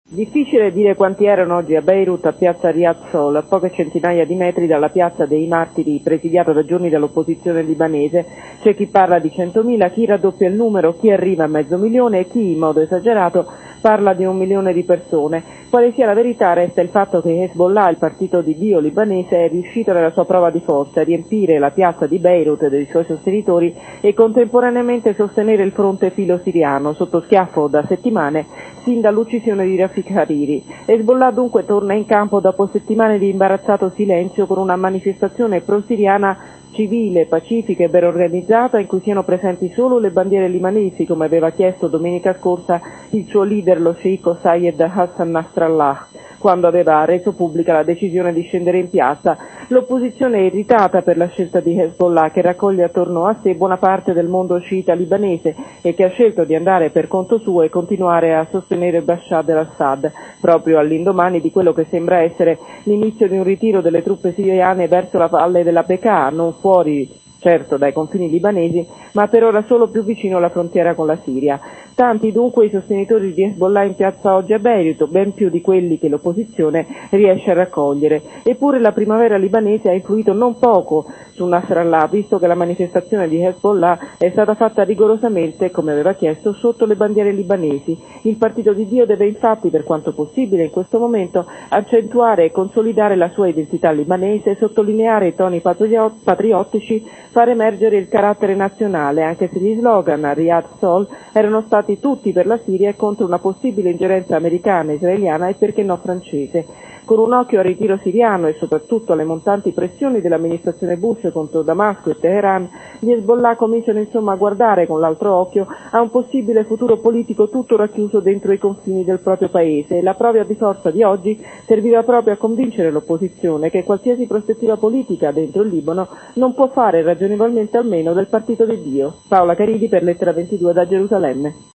Difficile dire quanti erano oggi a Beirut a piazza Riyad Sol, a poche centinaia di metri dalla piazza dei Martiri presidiata da giorni dall'opposizione libanese. C'è chi parla di 100.000, chi raddoppia il numero, chi arriva a 500.000 e chi, in modo esagerato, parla di 1 milione di persone. Quale sia la verità resta il fatto che Hezbollah, il partito di Dio libanese, è riuscito nella sua prova di forza a riempire la piazza di Beirut dei suoi sostenitori e contemporaneamente sostenere il fronte filo-siriano, sotto schiaffo da settimane, sin dall'uccisione di Rafik Hariri. Hezbollah dunque torna in campo dopo settimane di imbarazzato silenzio con una manifestazione pro-siriana civile, pacifica e ben organizzata, in cui siano presenti solo le bandiere libanesi, come aveva chiesto domenica scorsa il suo leader, lo sceicco Sayed Hassan Nasrallah, quando aveva reso pubblica la decisione di scendere in piazza. L'opposizione è irritata per la scelta di Hezbollah, che raccoglie attorno a sé buona parte del mondo sciita libanese e che ha scelto di andare per conto suo e continuare a sostenere Bashar al-Assad, proprio all'indomani di quello che sembra essere l'inizio di un ritiro delle truppe siriane verso la valle della Bekaa, non fuori certo dai confini libanesi, ma per ora solo più vicino alla frontiera con la Siria. Tanti dunque i sostenitori di Hezbollah in piazza oggi a Beirut, ben più di quelli che l'opposizione riesce a raccogliere. Eppure la primavera libanese ha influito non poco su Nasrallah, visto che la manifestazione di Hezbollah è stata fatta rigorosamente, come aveva chiesto, sotto le bandiere libanesi. Il partito di Dio deve infatti, per quanto possibile in questo momento, accentuare e consolidare la sua identità libanese, sottolineare i toni patriottici, far emergere il carattere nazionale, anche se gli slogan a Riyad Sol erano stati tutti per la Siria e contro una possibile ingerenza americana, israeliana e perché no francese. Con un occhio al ritiro siriano e soprattutto alle montanti pressioni dell'amministrazione Bush contro Damasco e Teheran, gli Hezbollah cominciano insomma a guardare con l'altro occhio a un possibile futuro politico tutto racchiuso dentro i confini del proprio paese, e la prova di forza di oggi serviva proprio a convincere l'opposizione che qualsiasi prospettiva politica dentro il Libano non può fare ragionevolmente almeno del partito di Dio. Paola Caridi per Lettera 22 da Gerusalemme.